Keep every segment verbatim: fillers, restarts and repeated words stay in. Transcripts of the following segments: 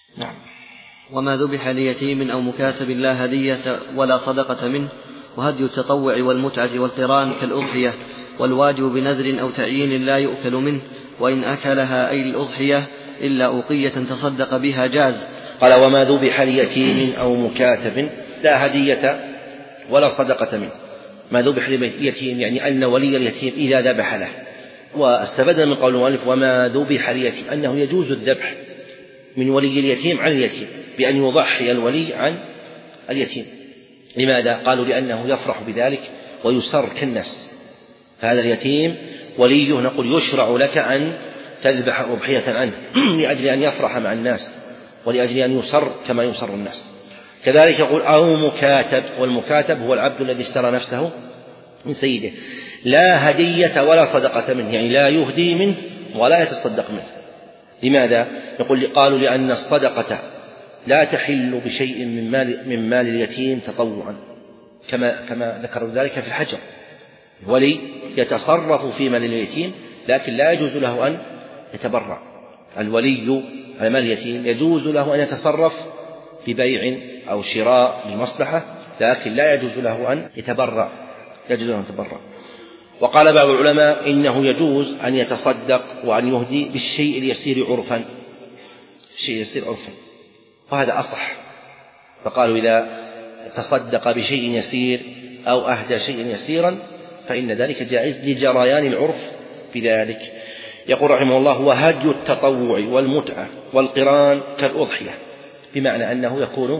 نعم. وما ذبح ليتيم أو مكاتب لا هدية ولا صدقة منه، وهدي التطوع والمتعة والقران كالأضحية، والواجب بنذر أو تعيين لا يؤكل منه، وإن أكلها أي الأضحية إلا أوقية تصدق بها جاز. قال وما ذبح ليتيم أو مكاتب لا هدية ولا صدقة منه. ما ذبح ليتيم يعني أن ولي اليتيم إذا ذبح له، واستفدنا من قول المؤلف وما ذبح ليتيم أنه يجوز الذبح من ولي اليتيم عن اليتيم بأن يضحي الولي عن اليتيم. لماذا؟ قالوا لأنه يفرح بذلك ويسر كالناس، فهذا اليتيم وليه نقول يشرع لك أن تذبح أضحية عنه لأجل أن يفرح مع الناس ولأجل أن يسر كما يسر الناس. كذلك يقول أو مكاتب، والمكاتب هو العبد الذي اشترى نفسه من سيده، لا هدية ولا صدقة منه، يعني لا يهدي منه ولا يتصدق منه. لماذا؟ يقول قالوا لأن الصدقة لا تحل بشيء من مال, من مال اليتيم تطوعا، كما, كما ذكروا ذلك في الحجر. ولي يتصرف في مال اليتيم لكن لا يجوز له أن يتبرع. الولي على مال اليتيم يجوز له أن يتصرف ببيع أو شراء لمصلحة، لكن لا يجوز له أن يتبرع يجوز له أن يتبرع. وقال بعض العلماء إنه يجوز أن يتصدق وأن يهدي بالشيء اليسير عرفا، الشيء اليسير عرفا، وهذا أصح. فقالوا إذا تصدق بشيء يسير أو أهدى شيئا يسيرا فإن ذلك جائز لجريان العرف بذلك. يقول رحمه الله وهدي التطوع والمتعة والقران كالأضحية، بمعنى أنه يكون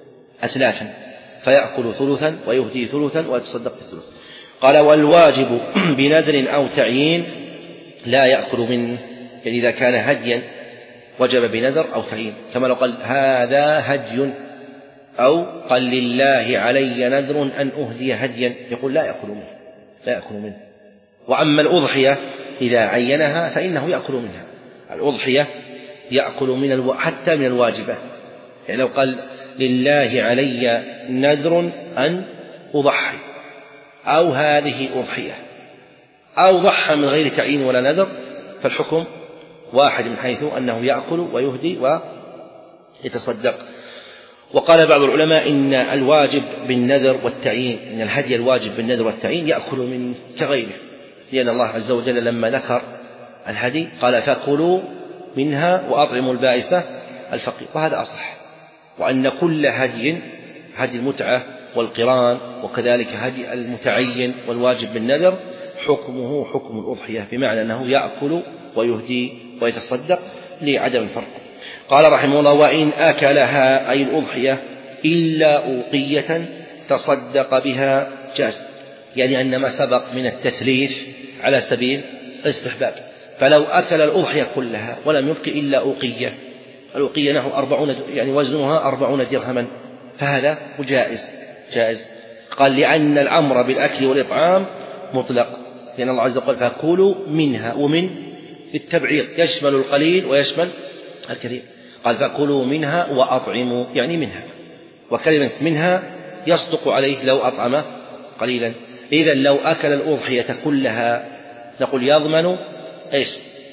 أثلاثا، فيأكل ثلثا ويهدي ثلثا ويتصدق بثلث. قال والواجب بنذر أو تعيين لا يأكل منه، يعني إذا كان هديا وجب بنذر أو تعيين، كما لو قال هذا هدي أو قال لله علي نذر أن أهدي هديا، يقول لا يأكل منه لا يأكل منه. وأما الأضحية إذا عينها فإنه يأكل منها. الأضحية يأكل من الو... حتى من الواجبة، يعني لو قال لله علي نذر أن أضحي أو هذه أضحية أو ضحى من غير تعيين ولا نذر فالحكم واحد من حيث أنه يأكل ويهدي ويتصدق. وقال بعض العلماء إن الواجب بالنذر والتعيين، إن الهدي الواجب بالنذر والتعيين يأكل من كغيره، لأن الله عز وجل لما ذكر الهدي قال فكلوا منها وأطعموا البائس الفقير، وهذا أصح. وأن كل هدي هدي المتعة والقران وكذلك هدي المتعين والواجب بالنذر حكمه حكم الأضحية، بمعنى أنه يأكل ويهدي ويتصدق لعدم الفرق. قال رحمه الله وإن أكلها أي الأضحية إلا أوقية تصدق بها جاز، يعني أن ما سبق من التثليث على سبيل الاستحباب. فلو أكل الأضحية كلها ولم يبق إلا أوقية، الأوقية نحو أربعون يعني وزنها أربعون درهما، فهذا جائز جائز. قال لأن الأمر بالأكل والإطعام مطلق، لأن الله عز وجل فكلوا منها، ومن التبعيض يشمل القليل ويشمل الكثير. قال فكلوا منها وأطعموا يعني منها، وكلمة منها يصدق عليه لو أطعم قليلا. إذن لو أكل الأضحية كلها نقول يضمن إيش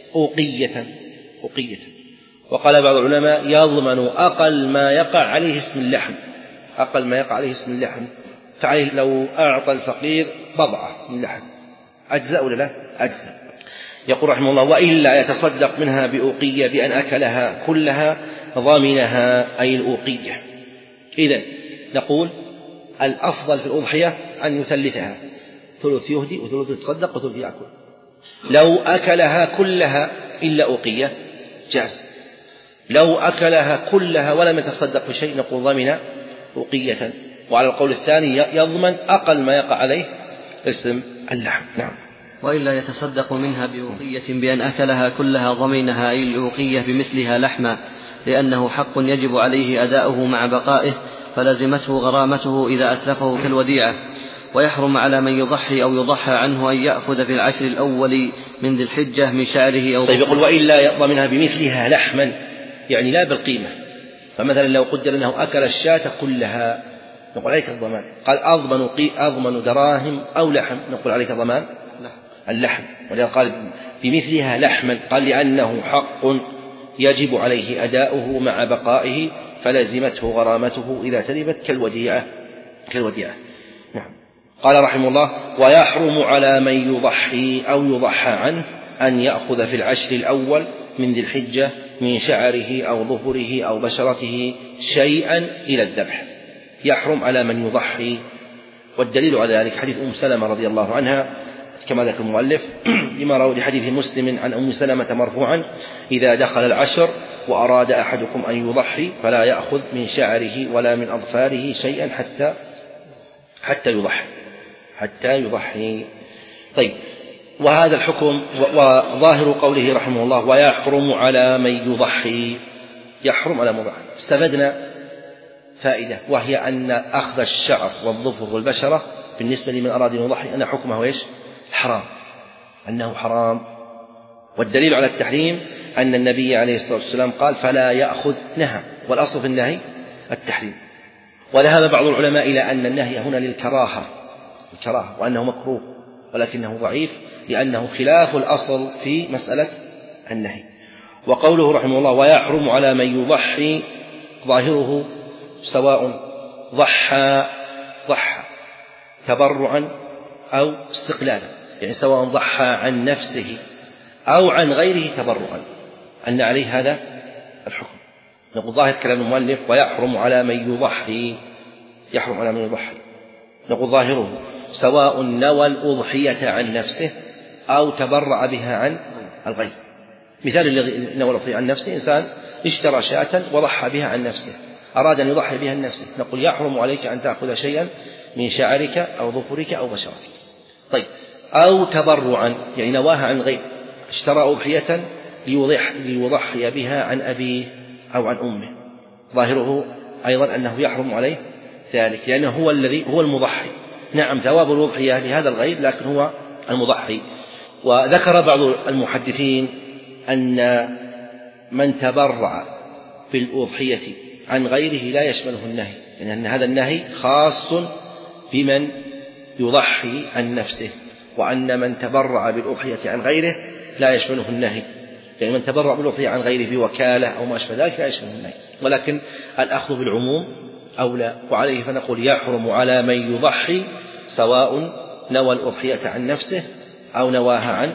أوقية أوقية. وقال بعض العلماء يضمن أقل ما يقع عليه اسم اللحم، أقل ما يقع عليه اسم اللحم، فعليه لو أعطى الفقير بضعة من اللحم أجزاء ولا لا أجزاء. يقول رحمه الله وإلا يتصدق منها بأوقية بأن أكلها كلها ضامنها أي الأوقية. إذن نقول الأفضل في الأضحية أن يثلثها، ثلث يهدي وثلث يتصدق وثلث يأكل. لو أكلها كلها إلا أوقية جاز، لو أكلها كلها ولم يتصدق بشيء نقول ضمن أوقية. وعلى القول الثاني يضمن أقل ما يقع عليه اسم اللحم. نعم. وإلا يتصدق منها بأوقية بأن أكلها كلها ضمنها أي الأوقية بمثلها لحما، لأنه حق يجب عليه أداؤه مع بقائه، فلزمته غرامته إذا أتلفه كالوديعة. ويحرم على من يضحي أو يضحى عنه أن يأخذ في العشر الأول من ذي الحجة من شعره أو طيب. يقول وإلا يضمنها بمثلها لحما، يعني لا بالقيمة. فمثلا لو قدر أنه أكل الشاة كلها نقول عليك الضمان. قال أضمن, أضمن دراهم أو لحم نقول عليك الضمان اللحم. ولذلك قال بمثلها لحما، قال لأنه حق يجب عليه أداؤه مع بقائه فلزمته غرامته إذا تلفت كالوديعة كالوديعة نعم. قال رحمه الله: ويحرم على من يضحي أو يضحى عنه أن يأخذ في العشر الأول من ذي الحجة من شعره أو ظفره أو بشرته شيئا إلى الذبح. يحرم على من يضحي، والدليل على ذلك حديث أم سلمة رضي الله عنها كما ذكر المؤلف لما روى لحديث مسلم عن أم سلمة مرفوعا: إذا دخل العشر وأراد أحدكم أن يضحي فلا يأخذ من شعره ولا من أظفاره شيئا حتى حتى يضحي حتى يضحي. طيب، وهذا الحكم وظاهر قوله رحمه الله: ويحرم على من يضحي، يحرم على من يضحي. استفدنا فائدة، وهي أن أخذ الشعر والظفر والبشرة بالنسبة لمن أراد أن يضحي أن حكمه إيش؟ حرام، أنه حرام. والدليل على التحريم أن النبي عليه الصلاة والسلام قال: فلا يأخذ، نهى، والأصل في النهي التحريم. وذهب بعض العلماء إلى أن النهي هنا للكراهة الكراهة وأنه مكروه، ولكنه ضعيف لأنه خلاف الأصل في مسألة النهي. وقوله رحمه الله: ويحرم على من يضحي، ظاهره سواء ضحى ضحى تبرعا أو استقلالا، يعني سواء ضحى عن نفسه أو عن غيره تبرعا أن عليه هذا الحكم. نقول ظاهر كلام المؤلف: ويحرم على من يضحي، يحرم على من يضحي. نقول ظاهره سواء نوى الأضحية عن نفسه أو تبرع بها عن الغير. مثال الذي نوى الأضحية عن نفسه: إنسان اشترى شاة وضحى بها عن نفسه، أراد أن يضحي بها عن نفسه، نقول: يحرم عليك أن تأخذ شيئا من شعرك أو ظفرك أو بشرتك. طيب، أو تبرعا، يعني نواها عن غير، اشترى أضحية ليضحي بها عن أبيه أو عن أمه، ظاهره أيضا أنه يحرم عليه ذلك، لأنه هو الذي هو المضحي. نعم، ثواب الأضحية لهذا الغير، لكن هو المضحي. وذكر بعض المحدثين أن من تبرع بالأضحية عن غيره لا يشمله النهي، يعني أن هذا النهي خاص بمن يضحي عن نفسه، وأن من تبرع بالأضحية عن غيره لا يشمله النهي، يعني من تبرع بالأضحية عن غيره بوكالة أو ما أشبه ذلك لا يشمله النهي، ولكن الأخذ بالعموم أولى. وعليه فنقول: يحرم على من يضحي سواء نوى الأضحية عن نفسه أو نواها عن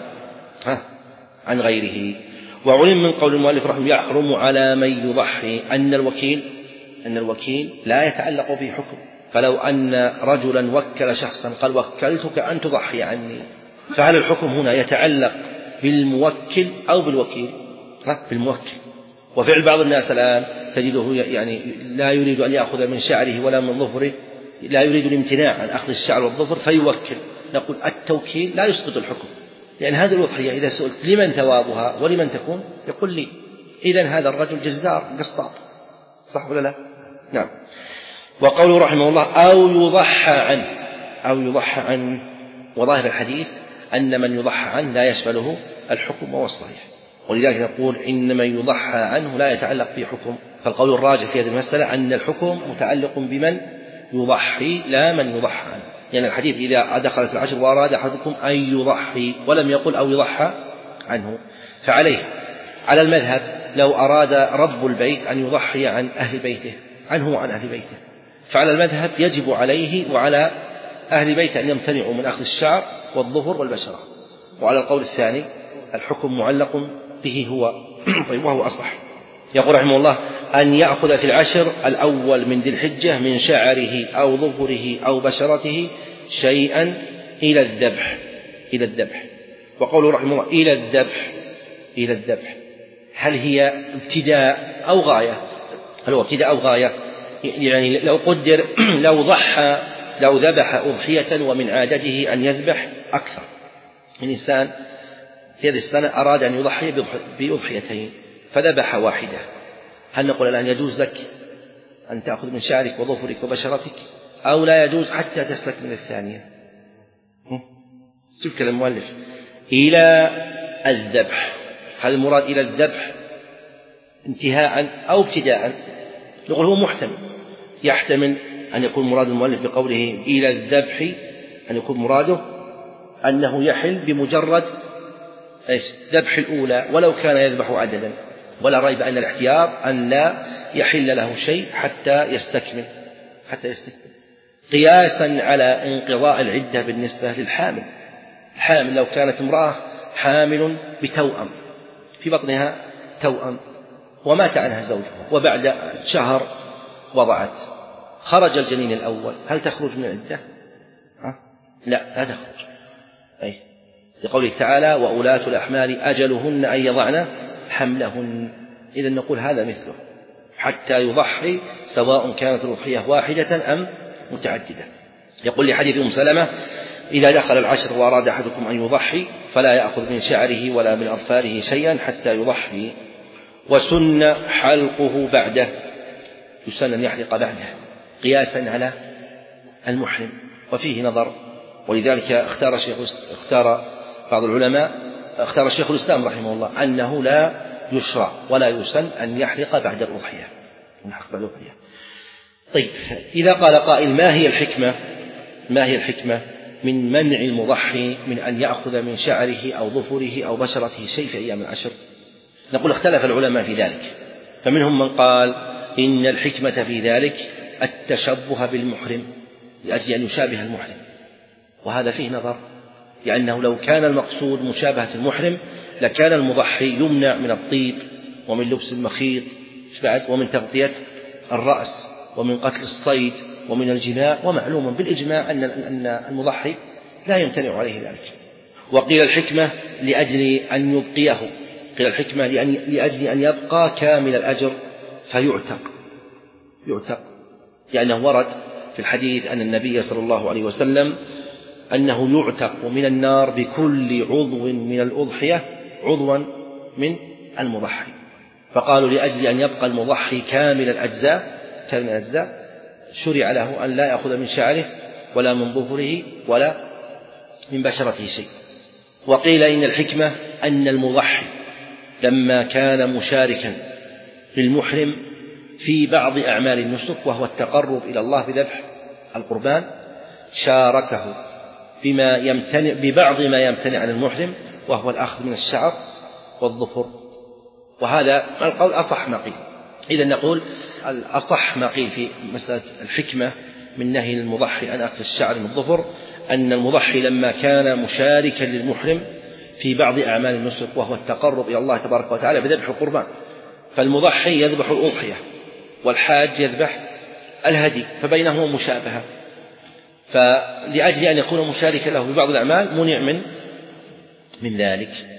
عن غيره. وعلم من قول المؤلف رحمه: يحرم على من يضحي أن الوكيل أن الوكيل لا يتعلق به حكم. فلو أن رجلا وكل شخصا قال: وكلتك أن تضحي عني، فهل الحكم هنا يتعلق بالموكل أو بالوكيل؟ بالموكل. وفعل بعض الناس الآن تجده يعني لا يريد أن يأخذ من شعره ولا من ظفره، لا يريد الامتناع عن أخذ الشعر والظفر فيوكل. نقول: التوكيل لا يسقط الحكم، لأن هذه الأضحية إذا سئلت لمن ثوابها ولمن تكون يقول لي، إذن هذا الرجل جزار قسطاط، صح ولا لا؟ نعم. وقوله رحمه الله: أو يضحى عنه أو يضحى عنه وظاهر الحديث أن من يضحى عنه لا يشمله الحكم، وهو الصحيح. ولذلك نقول: إن من يضحى عنه لا يتعلق به حكم. فالقول الراجح في هذه المسألة أن الحكم متعلق بمن يضحي لا من يضحى عنه، يعني الحديث إذا دخلت العشر وأراد أحدكم أن يضحي ولم يقل أو يضحى عنه. فعليه على المذهب لو أراد رب البيت أن يضحي عن أهل بيته عنه وعن أهل بيته، فعلى المذهب يجب عليه وعلى أهل بيته أن يمتنعوا من أخذ الشعر والظفر والبشرة. وعلى القول الثاني الحكم معلق به هو طيب وهو أصح. يقول رحمه الله: أن يأخذ في العشر الأول من ذي الحجة من شعره أو ظفره أو بشرته شيئا إلى الذبح إلى الذبح. وقوله رحمه الله: إلى الذبح إلى الذبح، هل هي ابتداء أو غاية؟ هل هو ابتداء أو غاية؟ يعني لو قدر لو ضحى لو ذبح أضحية ومن عادته أن يذبح أكثر، الإنسان في هذه السنة أراد أن يضحي بأضحيتين فذبح واحدة، هل نقول الآن يجوز لك أن تأخذ من شعرك وظفرك وبشرتك، أو لا يجوز حتى تسلك من الثانية؟ شوف كلام المؤلف: إلى الذبح، هل المراد إلى الذبح انتهاء أو ابتداء؟ نقول هو محتمل، يحتمل أن يكون مراد المؤلف بقوله إلى الذبح أن يكون مراده أنه يحل بمجرد ذبح الأولى ولو كان يذبح عددا، ولا ريب أن الاحتياط أن لا يحل له شيء حتى يستكمل حتى يستكمل قياسا على انقضاء العدة بالنسبة للحامل. الحامل لو كانت امرأة حامل بتوأم في بطنها توأم ومات عنها زوجها وبعد شهر وضعت، خرج الجنين الأول، هل تخرج من العدة؟ لا لا تخرج، أي لقوله تعالى وأولاة الأحمال أجلهن أن يضعن حملهن. إذن نقول هذا مثله حتى يضحي سواء كانت الأضحية واحدة أم متعددة. يقول لحديث أم سلمة إذا دخل العشر وأراد أحدكم أن يضحي فلا يأخذ من شعره ولا من أظفاره شيئا حتى يضحي. وسن حلقه بعده، يسن أن يحلق بعده قياسا على المحرم، وفيه نظر، ولذلك اختار شيخ اختار بعض العلماء اختار شيخ الإسلام رحمه الله أنه لا يشرع ولا يسن أن يحلق بعد الأضحية. طيب، إذا قال قائل ما هي الحكمة ما هي الحكمة من منع المضحي من أن يأخذ من شعره أو ظفره أو بشرته شيء في أيام العشر؟ نقول اختلف العلماء في ذلك، فمنهم من قال إن الحكمة في ذلك التشبه بالمحرم لأجل أن يشابه المحرم، وهذا فيه نظر، لأنه لو كان المقصود مشابهة المحرم لكان المضحي يمنع من الطيب ومن لبس المخيط ومن تغطية الرأس ومن قتل الصيد ومن الجماع، ومعلوم بالإجماع أن المضحي لا يمتنع عليه ذلك. وقيل الحكمة لأجل أن يبقيه، قيل الحكمة لأجل أن يبقى كامل الأجر فيعتق يعتق لأنه ورد في الحديث أن النبي صلى الله عليه وسلم أنه يعتق من النار بكل عضو من الأضحية عضوا من المضحي، فقالوا لأجل أن يبقى المضحي كامل الأجزاء كامل الأجزاء شرع له أن لا يأخذ من شعره ولا من ظفره ولا من بشرته شيء. وقيل إن الحكمة أن المضحي لما كان مشاركا للمحرم في بعض أعمال النسك وهو التقرب إلى الله بذبح القربان شاركه بما يمتنع ببعض ما يمتنع عن المحرم وهو الأخذ من الشعر والظفر، وهذا القول أصح ما قيل. إذن نقول الأصح ما قيل في مسألة الحكمة من نهي المضحي عن أخذ الشعر من الظفر أن المضحي لما كان مشاركا للمحرم في بعض أعمال النسك وهو التقرب إلى الله تبارك وتعالى بذبح القربان، فالمضحي يذبح الأضحية والحاج يذبح الهدي، فبينهما مشابهة، فلأجل أن يكون مشاركا له في بعض الأعمال منع من من ذلك.